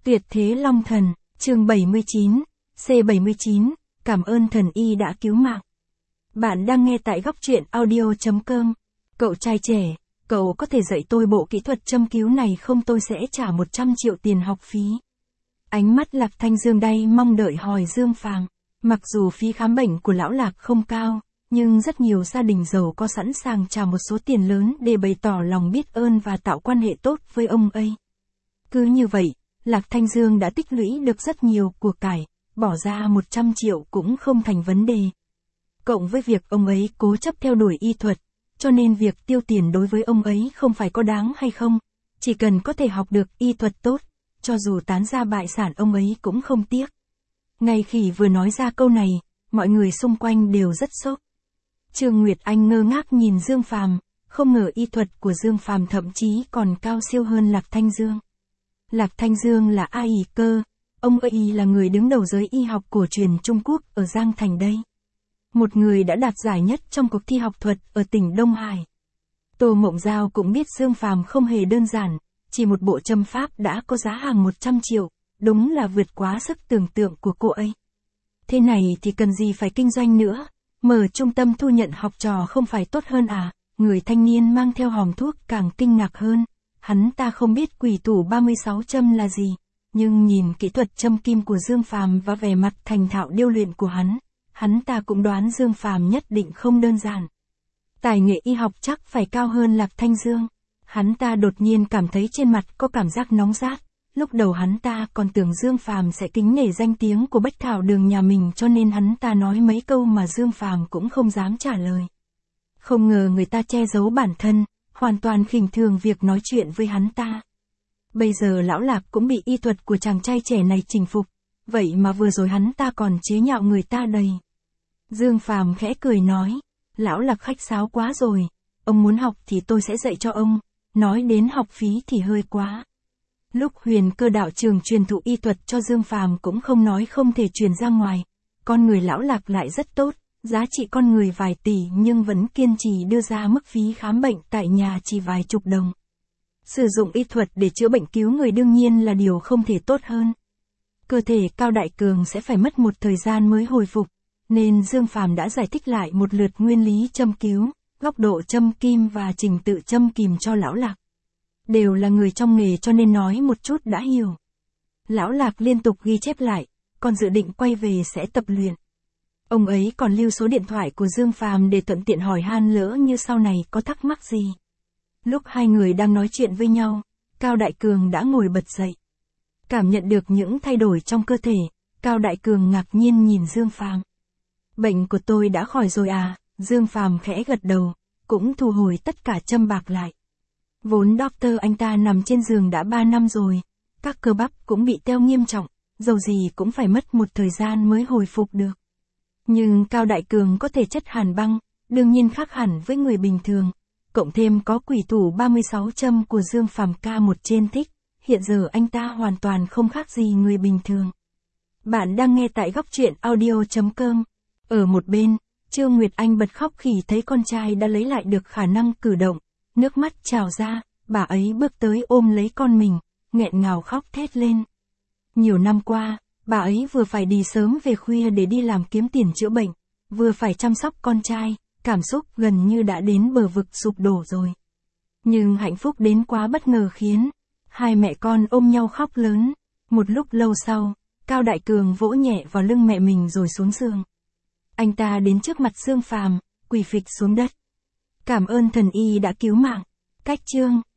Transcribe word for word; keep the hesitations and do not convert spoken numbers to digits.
Tuyệt thế Long Thần, chương bảy mươi chín, C bảy mươi chín, cảm ơn thần y đã cứu mạng. Bạn đang nghe tại góc truyện audio.com. Cậu trai trẻ, cậu có thể dạy tôi bộ kỹ thuật châm cứu này không, tôi sẽ trả một trăm triệu tiền học phí. Ánh mắt Lạc Thanh Dương đầy mong đợi hỏi Dương Phàm. Mặc dù phí khám bệnh của lão Lạc không cao, nhưng rất nhiều gia đình giàu có sẵn sàng trả một số tiền lớn để bày tỏ lòng biết ơn và tạo quan hệ tốt với ông ấy. Cứ như vậy, Lạc Thanh Dương đã tích lũy được rất nhiều của cải, bỏ ra một trăm triệu cũng không thành vấn đề. Cộng với việc ông ấy cố chấp theo đuổi y thuật, cho nên việc tiêu tiền đối với ông ấy không phải có đáng hay không, chỉ cần có thể học được y thuật tốt, cho dù tán gia bại sản ông ấy cũng không tiếc. Ngay khi vừa nói ra câu này, mọi người xung quanh đều rất sốc. Trương Nguyệt Anh ngơ ngác nhìn Dương Phàm, không ngờ y thuật của Dương Phàm thậm chí còn cao siêu hơn Lạc Thanh Dương. Lạc Thanh Dương là ai cơ, ông ấy là người đứng đầu giới y học cổ truyền Trung Quốc ở Giang Thành đây. Một người đã đạt giải nhất trong cuộc thi học thuật ở tỉnh Đông Hải. Tô Mộng Giao cũng biết Dương Phàm không hề đơn giản, chỉ một bộ châm pháp đã có giá hàng một trăm triệu, đúng là vượt quá sức tưởng tượng của cô ấy. Thế này thì cần gì phải kinh doanh nữa, mở trung tâm thu nhận học trò không phải tốt hơn à? Người thanh niên mang theo hòm thuốc càng kinh ngạc hơn. Hắn ta không biết quỷ thủ ba mươi sáu châm là gì, nhưng nhìn kỹ thuật châm kim của Dương Phàm và vẻ mặt thành thạo điêu luyện của hắn, hắn ta cũng đoán Dương Phàm nhất định không đơn giản. Tài nghệ y học chắc phải cao hơn Lạc Thanh Dương. Hắn ta đột nhiên cảm thấy trên mặt có cảm giác nóng rát. Lúc đầu hắn ta còn tưởng Dương Phàm sẽ kính nể danh tiếng của Bách Thảo Đường nhà mình, cho nên hắn ta nói mấy câu mà Dương Phàm cũng không dám trả lời. Không ngờ người ta che giấu bản thân, hoàn toàn khinh thường việc nói chuyện với hắn ta. Bây giờ lão Lạc cũng bị y thuật của chàng trai trẻ này chinh phục, vậy mà vừa rồi hắn ta còn chế nhạo người ta đầy. Dương Phàm khẽ cười nói, lão Lạc khách sáo quá rồi, ông muốn học thì tôi sẽ dạy cho ông, nói đến học phí thì hơi quá. Lúc Huyền Cơ đạo trường truyền thụ y thuật cho Dương Phàm cũng không nói không thể truyền ra ngoài, con người lão Lạc lại rất tốt. Giá trị con người vài tỷ nhưng vẫn kiên trì đưa ra mức phí khám bệnh tại nhà chỉ vài chục đồng. Sử dụng y thuật để chữa bệnh cứu người đương nhiên là điều không thể tốt hơn. Cơ thể Cao Đại Cường sẽ phải mất một thời gian mới hồi phục, nên Dương Phàm đã giải thích lại một lượt nguyên lý châm cứu, góc độ châm kim và trình tự châm kìm cho lão Lạc. Đều là người trong nghề cho nên nói một chút đã hiểu. Lão Lạc liên tục ghi chép lại, còn dự định quay về sẽ tập luyện. Ông ấy còn lưu số điện thoại của Dương Phàm để thuận tiện hỏi han lỡ như sau này có thắc mắc gì. Lúc hai người đang nói chuyện với nhau, Cao Đại Cường đã ngồi bật dậy. Cảm nhận được những thay đổi trong cơ thể, Cao Đại Cường ngạc nhiên nhìn Dương Phàm. Bệnh của tôi đã khỏi rồi à? Dương Phàm khẽ gật đầu, cũng thu hồi tất cả châm bạc lại. Vốn doctor anh ta nằm trên giường đã ba năm rồi, các cơ bắp cũng bị teo nghiêm trọng, dầu gì cũng phải mất một thời gian mới hồi phục được. Nhưng Cao Đại Cường có thể chất hàn băng, đương nhiên khác hẳn với người bình thường, cộng thêm có quỷ thủ ba mươi sáu châm của Dương Phàm ca một trên thích, hiện giờ anh ta hoàn toàn không khác gì người bình thường. Bạn đang nghe tại góc truyện audio.com. Ở một bên, Trương Nguyệt Anh bật khóc khi thấy con trai đã lấy lại được khả năng cử động, nước mắt trào ra, bà ấy bước tới ôm lấy con mình, nghẹn ngào khóc thét lên. Nhiều năm qua, bà ấy vừa phải đi sớm về khuya để đi làm kiếm tiền chữa bệnh, vừa phải chăm sóc con trai, cảm xúc gần như đã đến bờ vực sụp đổ rồi. Nhưng hạnh phúc đến quá bất ngờ khiến hai mẹ con ôm nhau khóc lớn. Một lúc lâu sau, Cao Đại Cường vỗ nhẹ vào lưng mẹ mình rồi xuống giường. Anh ta đến trước mặt Dương Phàm, quỳ phịch xuống đất. Cảm ơn thần y đã cứu mạng. Cách chương